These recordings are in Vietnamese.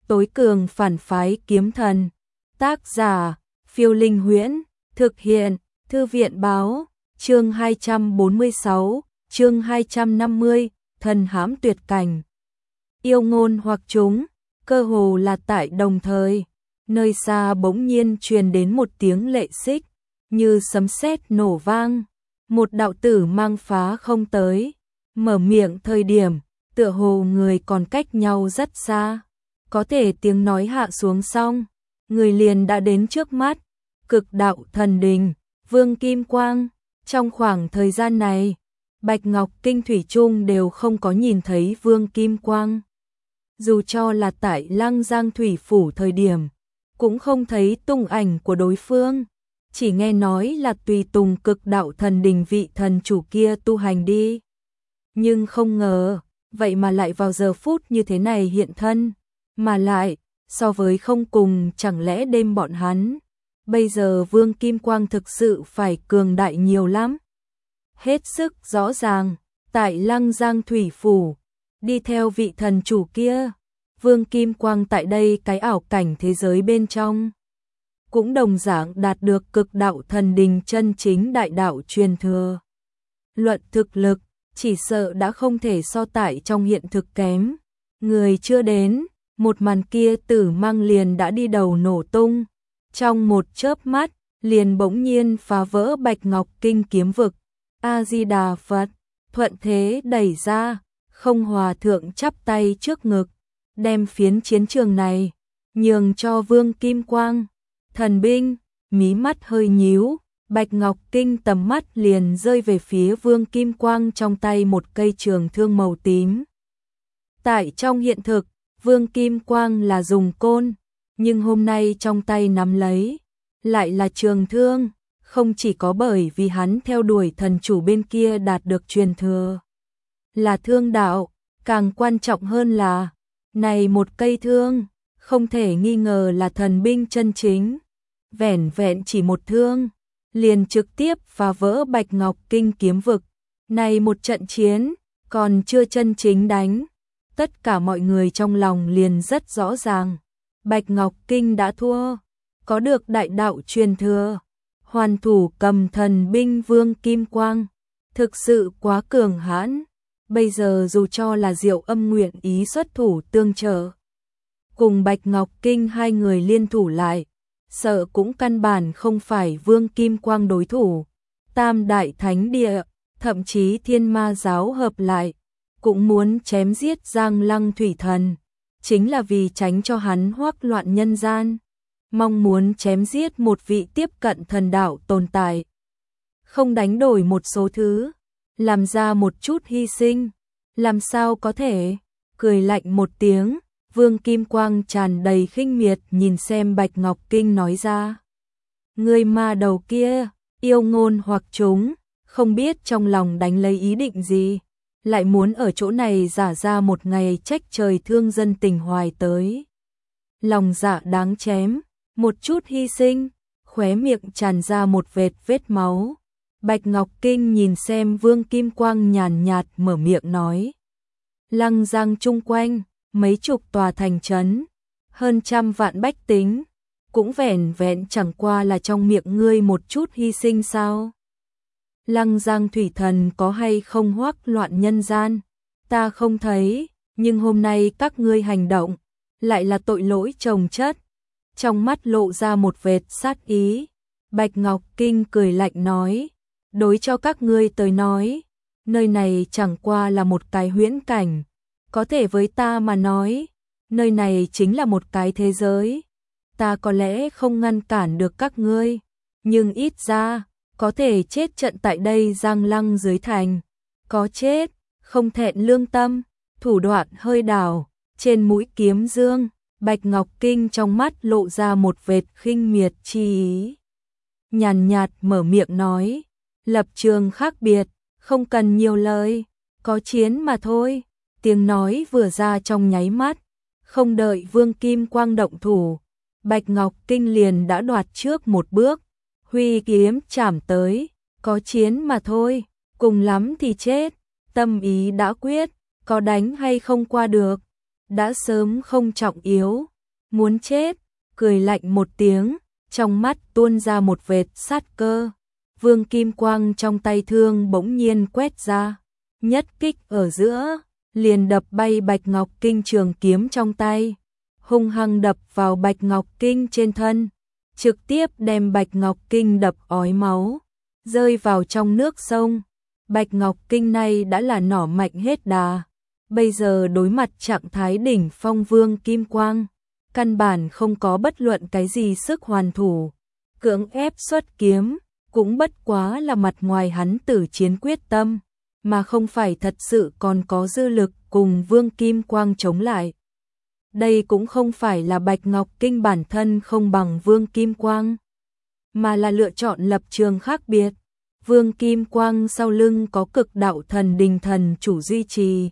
tối cường phản phái kiếm thần. Tác giả, Phiêu Linh Huyễn, thực hiện, Thư viện báo, chương 246, chương 250, thần hãm tuyệt cảnh. Yêu ngôn hoặc chúng, cơ hồ là tại đồng thời, nơi xa bỗng nhiên truyền đến một tiếng lệ xích, như sấm sét nổ vang, một đạo tử mang phá không tới, mở miệng thời điểm, tựa hồ người còn cách nhau rất xa, có thể tiếng nói hạ xuống xong, người liền đã đến trước mắt, cực đạo thần đình, Vương Kim Quang. Trong khoảng thời gian này, Bạch Ngọc Kinh thủy chung đều không có nhìn thấy Vương Kim Quang. Dù cho là tại Lăng Giang Thủy Phủ thời điểm, cũng không thấy tung ảnh của đối phương, chỉ nghe nói là tùy tùng cực đạo thần đình vị thần chủ kia tu hành đi. Nhưng không ngờ, vậy mà lại vào giờ phút như thế này hiện thân, mà lại, so với không cùng chẳng lẽ đêm bọn hắn, bây giờ Vương Kim Quang thực sự phải cường đại nhiều lắm. Hết sức rõ ràng, tại Lăng Giang Thủy Phủ, đi theo vị thần chủ kia, Vương Kim Quang tại đây cái ảo cảnh thế giới bên trong, cũng đồng dạng đạt được cực đạo thần đình chân chính đại đạo truyền thừa. Luận thực lực, chỉ sợ đã không thể so tải trong hiện thực kém. Người chưa đến, một màn kia tử mang liền đã đi đầu nổ tung. Trong một chớp mắt, liền bỗng nhiên phá vỡ Bạch Ngọc Kinh kiếm vực. A-di-đà Phật, thuận thế đẩy ra, không hòa thượng chắp tay trước ngực, đem phiến chiến trường này, nhường cho Vương Kim Quang. Thần binh, mí mắt hơi nhíu, Bạch Ngọc Kinh tầm mắt liền rơi về phía Vương Kim Quang trong tay một cây trường thương màu tím. Tại trong hiện thực, Vương Kim Quang là dùng côn, nhưng hôm nay trong tay nắm lấy, lại là trường thương, không chỉ có bởi vì hắn theo đuổi thần chủ bên kia đạt được truyền thừa, là thương đạo, càng quan trọng hơn là, này một cây thương, không thể nghi ngờ là thần binh chân chính, vẻn vẹn chỉ một thương, liền trực tiếp phá vỡ Bạch Ngọc Kinh kiếm vực. Này một trận chiến, còn chưa chân chính đánh, tất cả mọi người trong lòng liền rất rõ ràng, Bạch Ngọc Kinh đã thua, có được đại đạo truyền thừa, hoàn thủ cầm thần binh Vương Kim Quang, thực sự quá cường hãn, bây giờ dù cho là Diệu Âm nguyện ý xuất thủ tương trợ, cùng Bạch Ngọc Kinh hai người liên thủ lại, sợ cũng căn bản không phải Vương Kim Quang đối thủ. Tam đại thánh địa, thậm chí Thiên Ma giáo hợp lại, cũng muốn chém giết Giang Lăng Thủy Thần, chính là vì tránh cho hắn hoắc loạn nhân gian, mong muốn chém giết một vị tiếp cận thần đạo tồn tại. Không đánh đổi một số thứ, làm ra một chút hy sinh, làm sao có thể? Cười lạnh một tiếng, Vương Kim Quang tràn đầy khinh miệt nhìn xem Bạch Ngọc Kinh nói ra. Người ma đầu kia, yêu ngôn hoặc chúng, không biết trong lòng đánh lấy ý định gì, lại muốn ở chỗ này giả ra một ngày trách trời thương dân tình hoài tới. Lòng dạ đáng chém, một chút hy sinh, khóe miệng tràn ra một vết máu. Bạch Ngọc Kinh nhìn xem Vương Kim Quang nhàn nhạt mở miệng nói. Lăng Giang chung quanh, mấy chục tòa thành trấn, hơn trăm vạn bách tính, cũng vẻn vẹn chẳng qua là trong miệng ngươi một chút hy sinh sao? Lăng Giang Thủy Thần có hay không hoắc loạn nhân gian? Ta không thấy, nhưng hôm nay các ngươi hành động, lại là tội lỗi chồng chất. Trong mắt lộ ra một vệt sát ý, Bạch Ngọc Kinh cười lạnh nói, đối cho các ngươi tới nói, nơi này chẳng qua là một cái huyễn cảnh. Có thể với ta mà nói, nơi này chính là một cái thế giới. Ta có lẽ không ngăn cản được các ngươi, nhưng ít ra, có thể chết trận tại đây Giang Lăng dưới thành. Có chết, không thẹn lương tâm, thủ đoạn hơi đảo, trên mũi kiếm dương, Bạch Ngọc Kinh trong mắt lộ ra một vệt khinh miệt chi ý. Nhàn nhạt mở miệng nói, lập trường khác biệt, không cần nhiều lời, có chiến mà thôi. Tiếng nói vừa ra trong nháy mắt, không đợi Vương Kim Quang động thủ, Bạch Ngọc Kinh liền đã đoạt trước một bước, huy kiếm chảm tới, có chiến mà thôi, cùng lắm thì chết, tâm ý đã quyết, có đánh hay không qua được, đã sớm không trọng yếu, muốn chết, cười lạnh một tiếng, trong mắt tuôn ra một vệt sát cơ. Vương kim quang trong tay thương bỗng nhiên quét ra, nhất kích ở giữa, liền đập bay Bạch Ngọc Kinh trường kiếm trong tay, hung hăng đập vào Bạch Ngọc Kinh trên thân, trực tiếp đem Bạch Ngọc Kinh đập ói máu, rơi vào trong nước sông. Bạch Ngọc Kinh này đã là nỏ mạnh hết đà, bây giờ đối mặt trạng thái đỉnh phong Vương kim quang, căn bản không có bất luận cái gì sức hoàn thủ, cưỡng ép xuất kiếm, cũng bất quá là mặt ngoài hắn tử chiến quyết tâm, mà không phải thật sự còn có dư lực cùng Vương kim quang chống lại. Đây cũng không phải là Bạch Ngọc Kinh bản thân không bằng Vương kim quang, mà là lựa chọn lập trường khác biệt. Vương kim quang sau lưng có cực đạo thần đình thần chủ duy trì,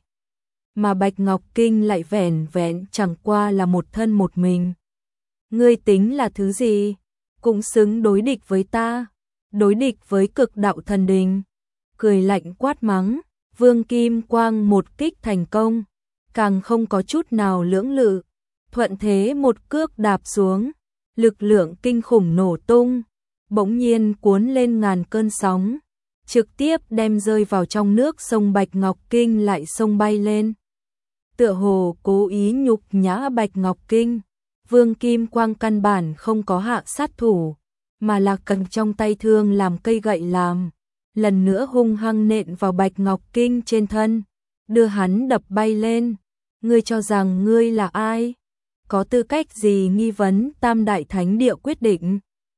mà Bạch Ngọc Kinh lại vẻn vẹn chẳng qua là một thân một mình. Ngươi tính là thứ gì? Cũng xứng đối địch với ta, đối địch với cực đạo thần đình. Cười lạnh quát mắng, Vương kim quang một kích thành công, càng không có chút nào lưỡng lự, thuận thế một cước đạp xuống, lực lượng kinh khủng nổ tung, bỗng nhiên cuốn lên ngàn cơn sóng, trực tiếp đem rơi vào trong nước sông. Bạch Ngọc Kinh lại sông bay lên, tựa hồ cố ý nhục nhã Bạch Ngọc Kinh. Vương kim quang căn bản không có hạ sát thủ, mà là cầm trong tay thương làm cây gậy làm, lần nữa hung hăng nện vào Bạch Ngọc Kinh trên thân, đưa hắn đập bay lên. Ngươi cho rằng ngươi là ai? Có tư cách gì nghi vấn Tam Đại Thánh Địa quyết định?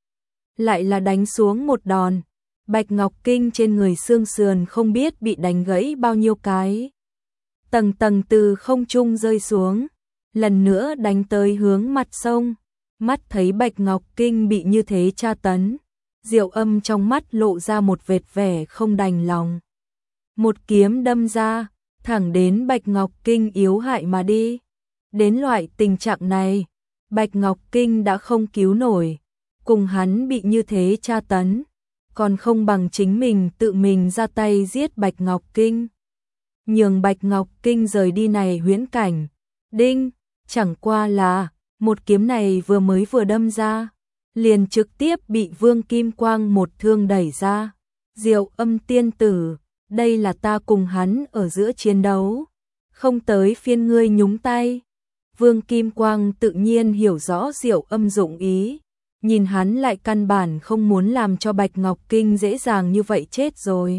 Lại là đánh xuống một đòn, Bạch Ngọc Kinh trên người xương sườn không biết bị đánh gãy bao nhiêu cái. Tầng tầng từ không trung rơi xuống, lần nữa đánh tới hướng mặt sông. Mắt thấy Bạch Ngọc Kinh bị như thế tra tấn, Diệu Âm trong mắt lộ ra một vệt vẻ không đành lòng. Một kiếm đâm ra, thẳng đến Bạch Ngọc Kinh yếu hại mà đi. Đến loại tình trạng này, Bạch Ngọc Kinh đã không cứu nổi, cùng hắn bị như thế tra tấn, còn không bằng chính mình tự mình ra tay giết Bạch Ngọc Kinh, nhường Bạch Ngọc Kinh rời đi này huyễn cảnh. Đinh, chẳng qua là một kiếm này vừa đâm ra, liền trực tiếp bị Vương kim quang một thương đẩy ra. Diệu Âm tiên tử, đây là ta cùng hắn ở giữa chiến đấu, không tới phiên ngươi nhúng tay. Vương kim quang tự nhiên hiểu rõ Diệu Âm dụng ý, nhìn hắn lại căn bản không muốn làm cho Bạch Ngọc Kinh dễ dàng như vậy chết rồi.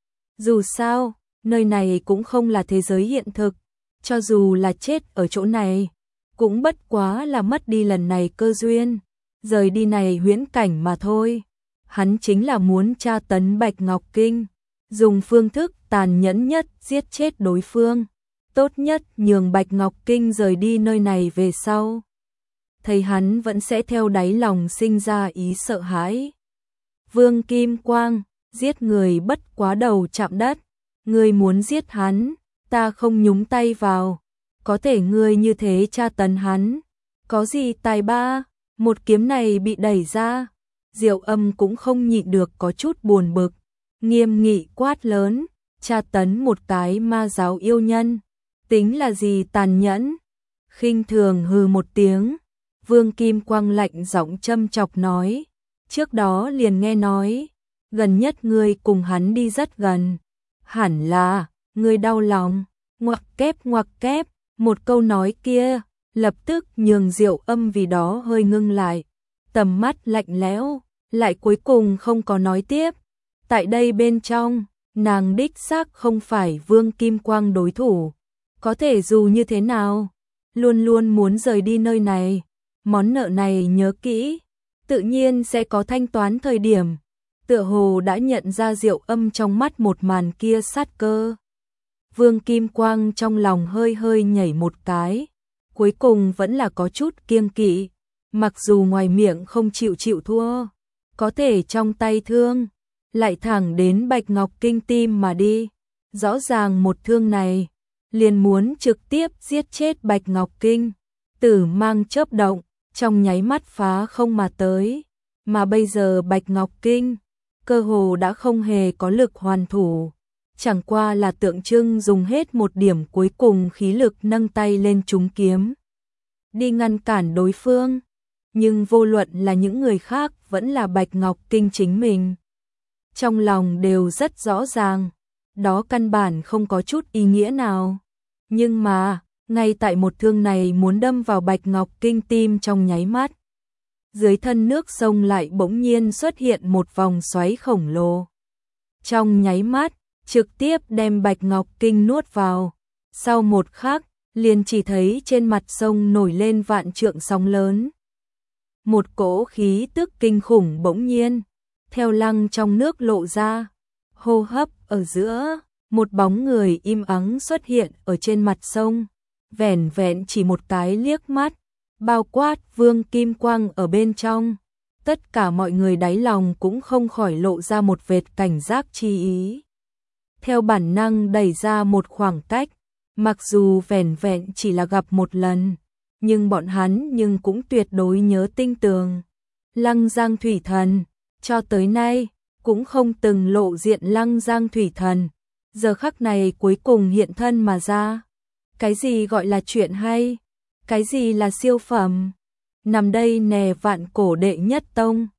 Dù sao, nơi này cũng không là thế giới hiện thực, cho dù là chết ở chỗ này, cũng bất quá là mất đi lần này cơ duyên, rời đi này huyễn cảnh mà thôi. Hắn chính là muốn tra tấn Bạch Ngọc Kinh, dùng phương thức tàn nhẫn nhất giết chết đối phương, tốt nhất nhường Bạch Ngọc Kinh rời đi nơi này về sau. Thấy hắn vẫn sẽ theo đáy lòng sinh ra ý sợ hãi. Vương kim quang, giết người bất quá đầu chạm đất, ngươi muốn giết hắn, ta không nhúng tay vào, có thể ngươi như thế tra tấn hắn, có gì tài ba? Một kiếm này bị đẩy ra, Diệu Âm cũng không nhịn được có chút buồn bực, nghiêm nghị quát lớn, tra tấn một cái ma giáo yêu nhân, tính là gì tàn nhẫn? Khinh thường hừ một tiếng, Vương kim quang lạnh giọng châm chọc nói, trước đó liền nghe nói, gần nhất ngươi cùng hắn đi rất gần, hẳn là ngươi đau lòng. Ngoặc kép, một câu nói kia lập tức nhường Diệu Âm vì đó hơi ngưng lại, tầm mắt lạnh lẽo, lại cuối cùng không có nói tiếp. Tại đây bên trong, nàng đích xác không phải Vương kim quang đối thủ, có thể dù như thế nào, luôn luôn muốn rời đi nơi này, món nợ này nhớ kỹ, tự nhiên sẽ có thanh toán thời điểm. Tựa hồ đã nhận ra Diệu Âm trong mắt một màn kia sát cơ. Vương kim quang trong lòng hơi hơi nhảy một cái, cuối cùng vẫn là có chút kiêng kỵ, mặc dù ngoài miệng không chịu thua, có thể trong tay thương lại thẳng đến Bạch Ngọc Kinh tim mà đi. Rõ ràng một thương này liền muốn trực tiếp giết chết Bạch Ngọc Kinh, tử mang chớp động, trong nháy mắt phá không mà tới, mà bây giờ Bạch Ngọc Kinh cơ hồ đã không hề có lực hoàn thủ, chẳng qua là tượng trưng dùng hết một điểm cuối cùng khí lực nâng tay lên trúng kiếm. đi ngăn cản đối phương. Nhưng vô luận là những người khác vẫn là Bạch Ngọc Kinh chính mình. Trong lòng đều rất rõ ràng, đó căn bản không có chút ý nghĩa nào. Nhưng mà, ngay tại một thương này muốn đâm vào Bạch Ngọc Kinh tim trong nháy mắt. Dưới thân nước sông lại bỗng nhiên xuất hiện một vòng xoáy khổng lồ. Trong nháy mắt, trực tiếp đem Bạch Ngọc Kinh nuốt vào. Sau một khắc, liền chỉ thấy trên mặt sông nổi lên vạn trượng sóng lớn. Một cỗ khí tức kinh khủng bỗng nhiên, theo lăng trong nước lộ ra. Hô hấp ở giữa, một bóng người im ắng xuất hiện ở trên mặt sông. Vẻn vẹn chỉ một cái liếc mắt, bao quát Vương Kim Quang ở bên trong. Tất cả mọi người đáy lòng cũng không khỏi lộ ra một vệt cảnh giác chi ý. Theo bản năng đẩy ra một khoảng cách, mặc dù vẻn vẹn chỉ là gặp một lần, nhưng bọn hắn nhưng cũng tuyệt đối nhớ tinh tường. Lăng Giang Thủy Thần, cho tới nay, cũng không từng lộ diện Lăng Giang Thủy Thần. Giờ khắc này cuối cùng hiện thân mà ra. Cái gì gọi là chuyện hay? Cái gì là siêu phẩm? Nằm đây nè vạn cổ đệ nhất tông,